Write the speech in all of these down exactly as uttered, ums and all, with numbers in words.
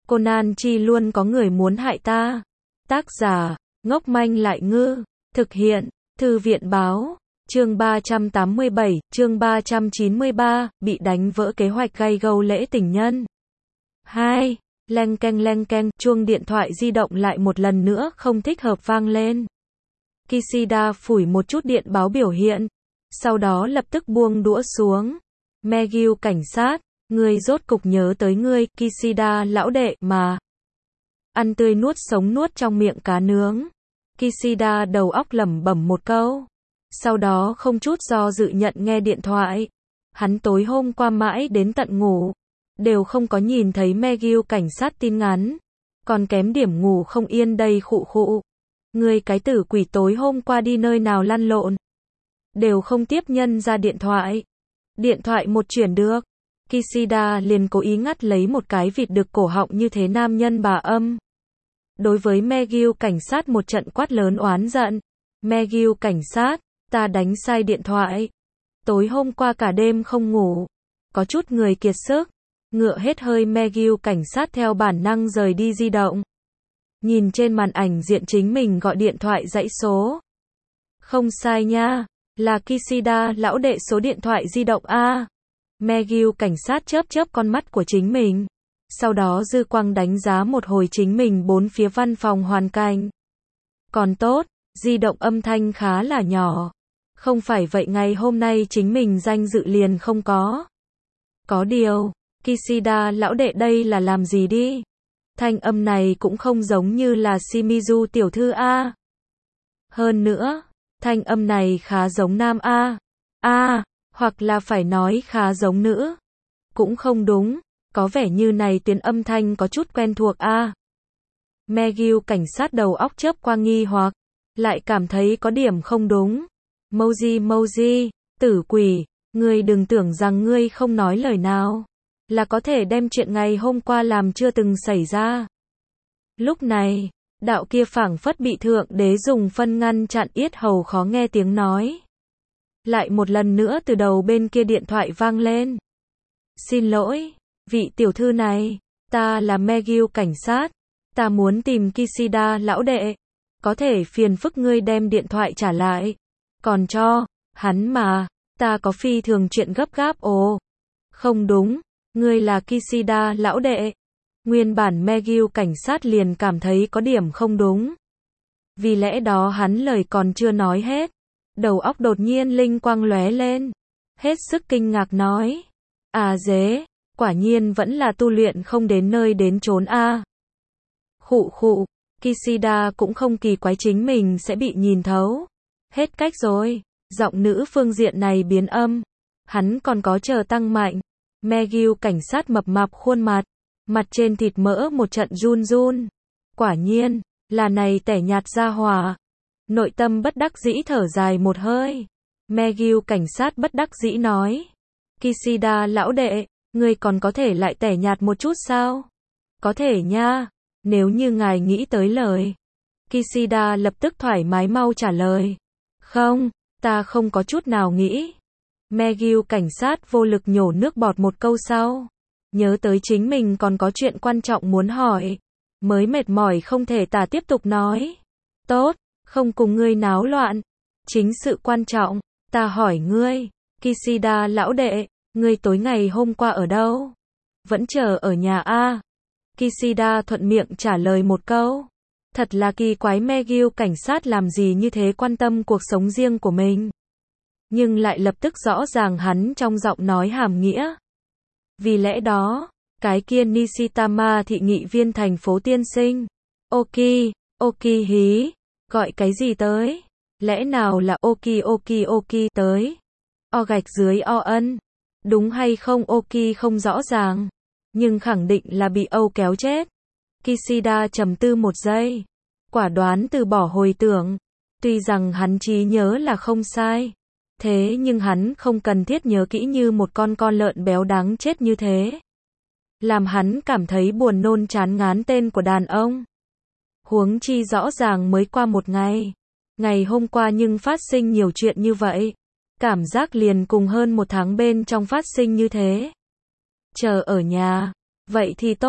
Conan Chi luôn có người muốn hại ta. Tác giả, ngốc manh lại ngư. Thực hiện, Thư viện báo. Chương ba trăm tám mươi bảy, chương ba trăm chín mươi ba, bị đánh vỡ kế hoạch gay gâu lễ tình nhân. hai. Leng keng leng keng, chuông điện thoại di động lại một lần nữa không thích hợp vang lên. Kishida phủi một chút điện báo biểu hiện, sau đó lập tức buông đũa xuống. Megyu cảnh sát, ngươi rốt cục nhớ tới ngươi, Kishida lão đệ, mà. Ăn tươi nuốt sống nuốt trong miệng cá nướng. Kishida đầu óc lẩm bẩm một câu. Sau đó không chút do dự nhận nghe điện thoại. Hắn tối hôm qua mãi đến tận ngủ, đều không có nhìn thấy Megyu cảnh sát tin nhắn. Còn kém điểm ngủ không yên đây khụ khụ. Ngươi cái tử quỷ tối hôm qua đi nơi nào lăn lộn. Đều không tiếp nhân ra điện thoại. Điện thoại một chuyển được. Kishida liền cố ý ngắt lấy một cái vịt được cổ họng như thế nam nhân bà âm. Đối với Megyu cảnh sát một trận quát lớn oán giận. Megyu cảnh sát, ta đánh sai điện thoại. Tối hôm qua cả đêm không ngủ. Có chút người kiệt sức. Ngựa hết hơi Megyu cảnh sát theo bản năng rời đi di động. Nhìn trên màn ảnh diện chính mình gọi điện thoại dãy số. Không sai nha, là Kishida lão đệ số điện thoại di động A. Megyu cảnh sát chớp chớp con mắt của chính mình. Sau đó dư quang đánh giá một hồi chính mình bốn phía văn phòng hoàn cảnh. Còn tốt, di động âm thanh khá là nhỏ. Không phải vậy ngày hôm nay chính mình danh dự liền không có. Có điều, Kishida lão đệ đây là làm gì đi? Thanh âm này cũng không giống như là Shimizu tiểu thư A. Hơn nữa, thanh âm này khá giống nam A. A, hoặc là phải nói khá giống nữ. Cũng không đúng, có vẻ như này tuyến âm thanh có chút quen thuộc A. Megyu cảnh sát đầu óc chớp qua nghi hoặc, lại cảm thấy có điểm không đúng. Moji Moji, tử quỷ, ngươi đừng tưởng rằng ngươi không nói lời nào là có thể đem chuyện ngày hôm qua làm chưa từng xảy ra. Lúc này, đạo kia phảng phất bị thượng đế dùng phân ngăn chặn yết hầu khó nghe tiếng nói. Lại một lần nữa từ đầu bên kia điện thoại vang lên. Xin lỗi, vị tiểu thư này, ta là Megyu cảnh sát, ta muốn tìm Kishida lão đệ, có thể phiền phức ngươi đem điện thoại trả lại, còn cho, hắn mà, ta có phi thường chuyện gấp gáp ồ. Không đúng. Ngươi là Kishida lão đệ. Nguyên bản Megyu cảnh sát liền cảm thấy có điểm không đúng. Vì lẽ đó hắn lời còn chưa nói hết. Đầu óc đột nhiên linh quang lóe lên. Hết sức kinh ngạc nói. À dế, quả nhiên vẫn là tu luyện không đến nơi đến chốn a. Khụ khụ, Kishida cũng không kỳ quái chính mình sẽ bị nhìn thấu. Hết cách rồi, giọng nữ phương diện này biến âm. Hắn còn có chờ tăng mạnh. Megyu cảnh sát mập mạp khuôn mặt, mặt trên thịt mỡ một trận run run. Quả nhiên, là này tẻ nhạt ra hỏa. Nội tâm bất đắc dĩ thở dài một hơi. Megyu cảnh sát bất đắc dĩ nói. Kishida lão đệ, ngươi còn có thể lại tẻ nhạt một chút sao? Có thể nha, nếu như ngài nghĩ tới lời. Kishida lập tức thoải mái mau trả lời. Không, ta không có chút nào nghĩ. Megyu cảnh sát vô lực nhổ nước bọt một câu sau. Nhớ tới chính mình còn có chuyện quan trọng muốn hỏi. Mới mệt mỏi không thể tả tiếp tục nói. Tốt, không cùng ngươi náo loạn. Chính sự quan trọng, ta hỏi ngươi. Kishida lão đệ, ngươi tối ngày hôm qua ở đâu? Vẫn chờ ở nhà A. Kishida thuận miệng trả lời một câu. Thật là kỳ quái Megyu cảnh sát làm gì như thế quan tâm cuộc sống riêng của mình. Nhưng lại lập tức rõ ràng hắn trong giọng nói hàm nghĩa. Vì lẽ đó, cái kia Nishitama thị nghị viên thành phố tiên sinh. Oki, Oki hí, gọi cái gì tới? Lẽ nào là Oki Oki Oki tới? O gạch dưới O ân. Đúng hay không Oki không rõ ràng. Nhưng khẳng định là bị Âu kéo chết. Kishida trầm tư một giây. Quả đoán từ bỏ hồi tưởng. Tuy rằng hắn trí nhớ là không sai. Thế nhưng hắn không cần thiết nhớ kỹ như một con con lợn béo đáng chết như thế. Làm hắn cảm thấy buồn nôn chán ngán tên của đàn ông. Huống chi rõ ràng mới qua một ngày. Ngày hôm qua nhưng phát sinh nhiều chuyện như vậy. Cảm giác liền cùng hơn một tháng bên trong phát sinh như thế. Chờ ở nhà. Vậy thì tốt.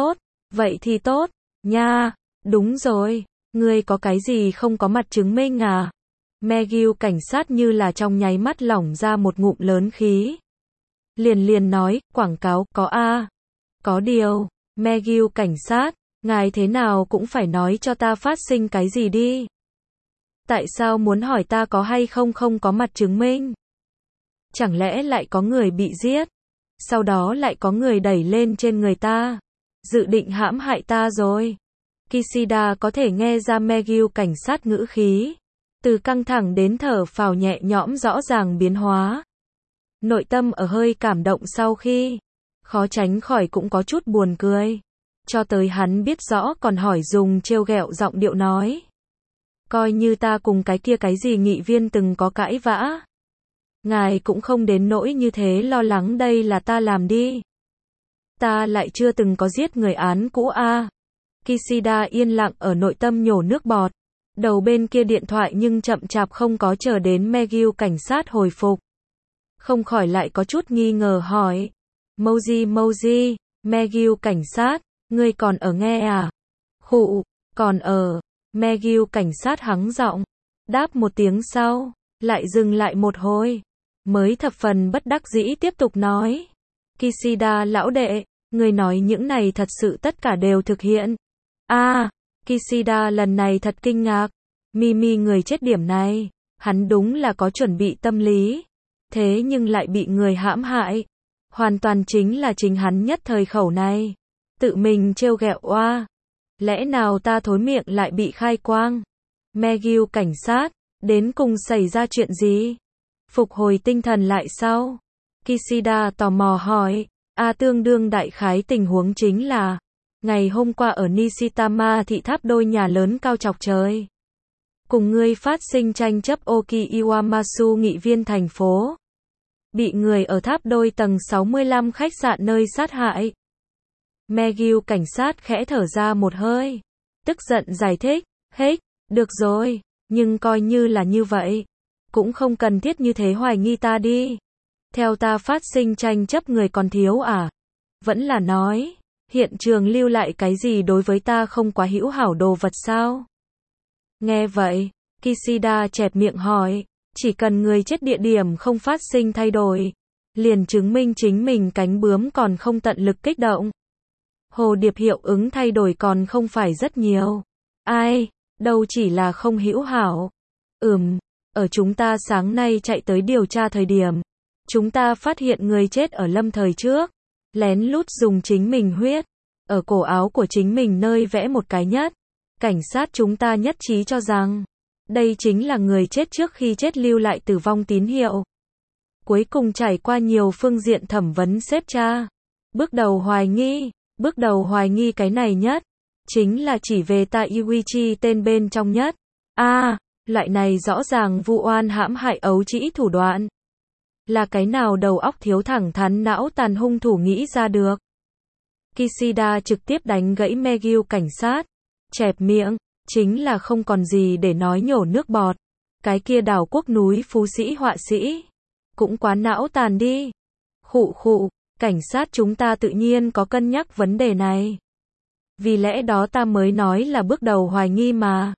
Vậy thì tốt, nha. Đúng rồi, ngươi có cái gì không có mặt chứng minh à? McGill cảnh sát như là trong nháy mắt lỏng ra một ngụm lớn khí. Liền liền nói, quảng cáo, có a. Có điều, McGill cảnh sát, ngài thế nào cũng phải nói cho ta phát sinh cái gì đi. Tại sao muốn hỏi ta có hay không không có mặt chứng minh? Chẳng lẽ lại có người bị giết? Sau đó lại có người đẩy lên trên người ta? Dự định hãm hại ta rồi. Kishida có thể nghe ra McGill cảnh sát ngữ khí. Từ căng thẳng đến thở phào nhẹ nhõm rõ ràng biến hóa. Nội tâm ở hơi cảm động sau khi. Khó tránh khỏi cũng có chút buồn cười. Cho tới hắn biết rõ còn hỏi dùng trêu ghẹo giọng điệu nói. Coi như ta cùng cái kia cái gì nghị viên từng có cãi vã. Ngài cũng không đến nỗi như thế lo lắng đây là ta làm đi. Ta lại chưa từng có giết người án cũ a. À. Kishida yên lặng ở nội tâm nhổ nước bọt. Đầu bên kia điện thoại nhưng chậm chạp không có chờ đến McGill cảnh sát hồi phục. Không khỏi lại có chút nghi ngờ hỏi. Mosey Mosey, McGill cảnh sát, ngươi còn ở nghe à? Khụ, còn ở. McGill cảnh sát hắng giọng. Đáp một tiếng sau, lại dừng lại một hồi. Mới thập phần bất đắc dĩ tiếp tục nói. Kishida lão đệ, ngươi nói những này thật sự tất cả đều thực hiện. A, à, Kishida lần này thật kinh ngạc. Mimi người chết điểm này, hắn đúng là có chuẩn bị tâm lý. Thế nhưng lại bị người hãm hại. Hoàn toàn chính là chính hắn nhất thời khẩu này. Tự mình trêu ghẹo oa. Lẽ nào ta thối miệng lại bị khai quang? McGill cảnh sát, đến cùng xảy ra chuyện gì? Phục hồi tinh thần lại sau. Kishida tò mò hỏi. A tương đương đại khái tình huống chính là. Ngày hôm qua ở Nishitama thị tháp đôi nhà lớn cao chọc trời. Cùng ngươi phát sinh tranh chấp Oki Iwamasu nghị viên thành phố. Bị người ở tháp đôi tầng sáu mươi lăm khách sạn nơi sát hại. McGill cảnh sát khẽ thở ra một hơi. Tức giận giải thích. Hết, được rồi, nhưng coi như là như vậy. Cũng không cần thiết như thế hoài nghi ta đi. Theo ta phát sinh tranh chấp người còn thiếu à? Vẫn là nói, hiện trường lưu lại cái gì đối với ta không quá hữu hảo đồ vật sao? Nghe vậy, Kishida chẹp miệng hỏi, chỉ cần người chết địa điểm không phát sinh thay đổi, liền chứng minh chính mình cánh bướm còn không tận lực kích động. Hồ điệp hiệu ứng thay đổi còn không phải rất nhiều. Ai, đâu chỉ là không hữu hảo. Ừm, ở chúng ta sáng nay chạy tới điều tra thời điểm, chúng ta phát hiện người chết ở lâm thời trước, lén lút dùng chính mình huyết, ở cổ áo của chính mình nơi vẽ một cái nhất. Cảnh sát chúng ta nhất trí cho rằng, đây chính là người chết trước khi chết lưu lại tử vong tín hiệu. Cuối cùng trải qua nhiều phương diện thẩm vấn xếp tra. Bước đầu hoài nghi, bước đầu hoài nghi cái này nhất, chính là chỉ về ta Yuichi tên bên trong nhất. A, à, loại này rõ ràng vu oan hãm hại ấu trĩ thủ đoạn. Là cái nào đầu óc thiếu thẳng thắn não tàn hung thủ nghĩ ra được. Kishida trực tiếp đánh gãy McGill cảnh sát. Chẹp miệng, chính là không còn gì để nói nhổ nước bọt. Cái kia đảo quốc núi phú sĩ họa sĩ. Cũng quá não tàn đi. Khụ khụ, cảnh sát chúng ta tự nhiên có cân nhắc vấn đề này. Vì lẽ đó ta mới nói là bước đầu hoài nghi mà.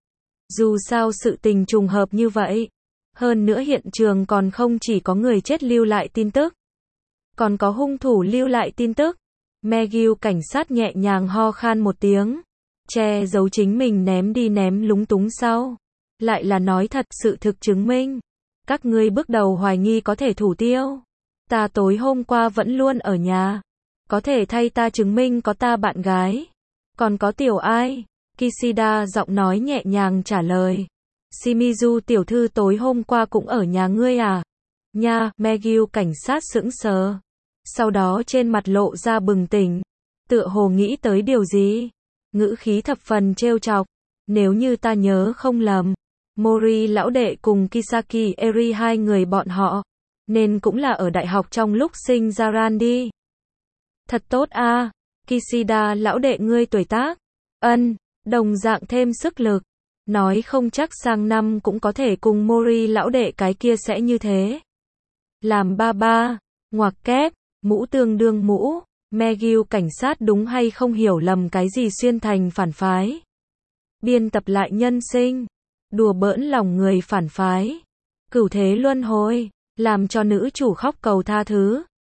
Dù sao sự tình trùng hợp như vậy. Hơn nữa hiện trường còn không chỉ có người chết lưu lại tin tức. Còn có hung thủ lưu lại tin tức. McGill cảnh sát nhẹ nhàng ho khan một tiếng. Che giấu chính mình ném đi ném lúng túng sau. Lại là nói thật sự thực chứng minh. Các ngươi bước đầu hoài nghi có thể thủ tiêu. Ta tối hôm qua vẫn luôn ở nhà. Có thể thay ta chứng minh có ta bạn gái. Còn có tiểu ai? Kishida giọng nói nhẹ nhàng trả lời. Shimizu tiểu thư tối hôm qua cũng ở nhà ngươi à? Nha, McGill cảnh sát sững sờ. Sau đó trên mặt lộ ra bừng tỉnh. Tựa hồ nghĩ tới điều gì? Ngữ khí thập phần trêu chọc. Nếu như ta nhớ không lầm, Mori lão đệ cùng Kisaki Eri hai người bọn họ, nên cũng là ở đại học trong lúc sinh ra ran đi. Thật tốt a, à. Kishida lão đệ ngươi tuổi tác. Ân, đồng dạng thêm sức lực. Nói không chắc sang năm cũng có thể cùng Mori lão đệ cái kia sẽ như thế. Làm ba ba, ngoặc kép, mũ tương đương mũ, McGill cảnh sát đúng hay không hiểu lầm cái gì xuyên thành phản phái. Biên tập lại nhân sinh. Đùa bỡn lòng người phản phái. Cửu thế luân hồi. Làm cho nữ chủ khóc cầu tha thứ.